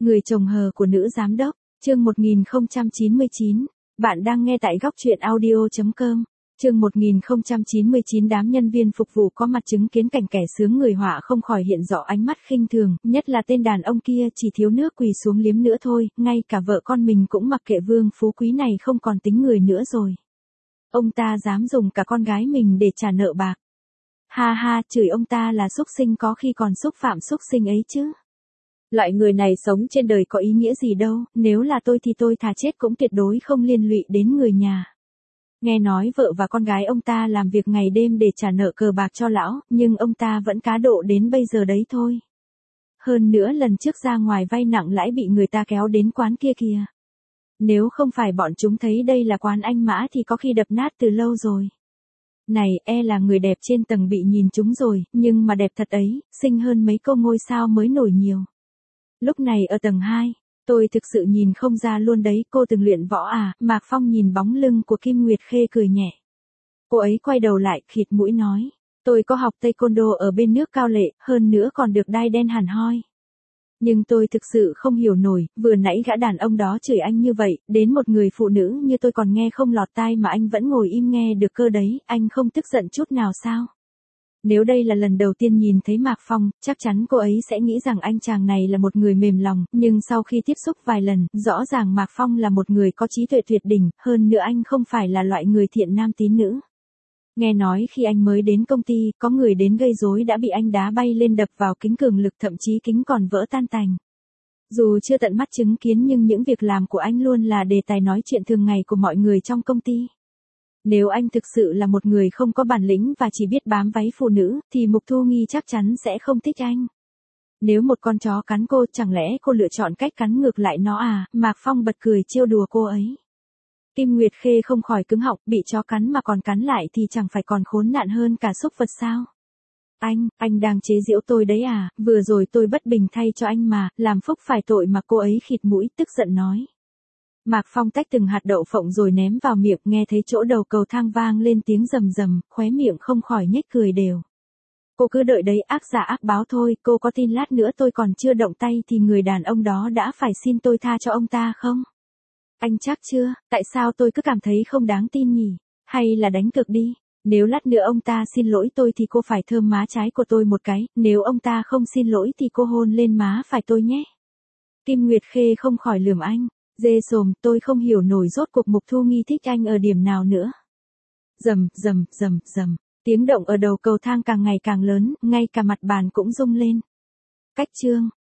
Người chồng hờ của nữ giám đốc, chương 1099. Bạn đang nghe tại góc truyện audio.com. Chương 1099 đám nhân viên phục vụ có mặt chứng kiến cảnh kẻ sướng người họa không khỏi hiện rõ ánh mắt khinh thường, nhất là tên đàn ông kia chỉ thiếu nước quỳ xuống liếm nữa thôi, ngay cả vợ con mình cũng mặc kệ vương phú quý này không còn tính người nữa rồi. Ông ta dám dùng cả con gái mình để trả nợ bạc. Ha ha, chửi ông ta là súc sinh có khi còn xúc phạm súc sinh ấy chứ. Loại người này sống trên đời có ý nghĩa gì đâu, nếu là tôi thì tôi thà chết cũng tuyệt đối không liên lụy đến người nhà. Nghe nói vợ và con gái ông ta làm việc ngày đêm để trả nợ cờ bạc cho lão, nhưng ông ta vẫn cá độ đến bây giờ đấy thôi. Hơn nữa lần trước ra ngoài vay nặng lãi bị người ta kéo đến quán kia kìa. Nếu không phải bọn chúng thấy đây là quán anh Mã thì có khi đập nát từ lâu rồi. Này, là người đẹp trên tầng bị nhìn chúng rồi, nhưng mà đẹp thật ấy, xinh hơn mấy cô ngôi sao mới nổi nhiều. Lúc này ở tầng 2, tôi thực sự nhìn không ra luôn đấy, cô từng luyện võ à? Mạc Phong nhìn bóng lưng của Kim Nguyệt Khê cười nhẹ. Cô ấy quay đầu lại, khịt mũi nói, tôi có học taekwondo ở bên nước Cao Lệ, hơn nữa còn được đai đen hẳn hoi. Nhưng tôi thực sự không hiểu nổi, vừa nãy gã đàn ông đó chửi anh như vậy, đến một người phụ nữ như tôi còn nghe không lọt tai mà anh vẫn ngồi im nghe được cơ đấy, anh không tức giận chút nào sao? Nếu đây là lần đầu tiên nhìn thấy Mạc Phong, chắc chắn cô ấy sẽ nghĩ rằng anh chàng này là một người mềm lòng, nhưng sau khi tiếp xúc vài lần, rõ ràng Mạc Phong là một người có trí tuệ tuyệt đỉnh, hơn nữa anh không phải là loại người thiện nam tín nữ. Nghe nói khi anh mới đến công ty, có người đến gây rối đã bị anh đá bay lên đập vào kính cường lực, thậm chí kính còn vỡ tan tành. Dù chưa tận mắt chứng kiến nhưng những việc làm của anh luôn là đề tài nói chuyện thường ngày của mọi người trong công ty. Nếu anh thực sự là một người không có bản lĩnh và chỉ biết bám váy phụ nữ, thì Mục Thu Nghi chắc chắn sẽ không thích anh. Nếu một con chó cắn cô, chẳng lẽ cô lựa chọn cách cắn ngược lại nó à? Mạc Phong bật cười trêu đùa cô ấy. Kim Nguyệt Khê không khỏi cứng họng, bị chó cắn mà còn cắn lại thì chẳng phải còn khốn nạn hơn cả súc vật sao? Anh đang chế giễu tôi đấy à? Vừa rồi tôi bất bình thay cho anh mà, làm phúc phải tội mà. Cô ấy khịt mũi tức giận nói. Mạc Phong tách từng hạt đậu phộng rồi ném vào miệng, nghe thấy chỗ đầu cầu thang vang lên tiếng rầm rầm, khóe miệng không khỏi nhếch cười đều. Cô cứ đợi đấy, ác giả ác báo thôi, cô có tin lát nữa tôi còn chưa động tay thì người đàn ông đó đã phải xin tôi tha cho ông ta không? Anh chắc chưa? Tại sao tôi cứ cảm thấy không đáng tin nhỉ? Hay là đánh cược đi? Nếu lát nữa ông ta xin lỗi tôi thì cô phải thơm má trái của tôi một cái, nếu ông ta không xin lỗi thì cô hôn lên má phải tôi nhé. Kim Nguyệt Khê không khỏi lườm anh. Dê sồm, tôi không hiểu nổi rốt cuộc Mục Thu Nghi thích anh ở điểm nào nữa. Rầm, rầm, rầm, rầm, tiếng động ở đầu cầu thang càng ngày càng lớn, ngay cả mặt bàn cũng rung lên. Cách chương,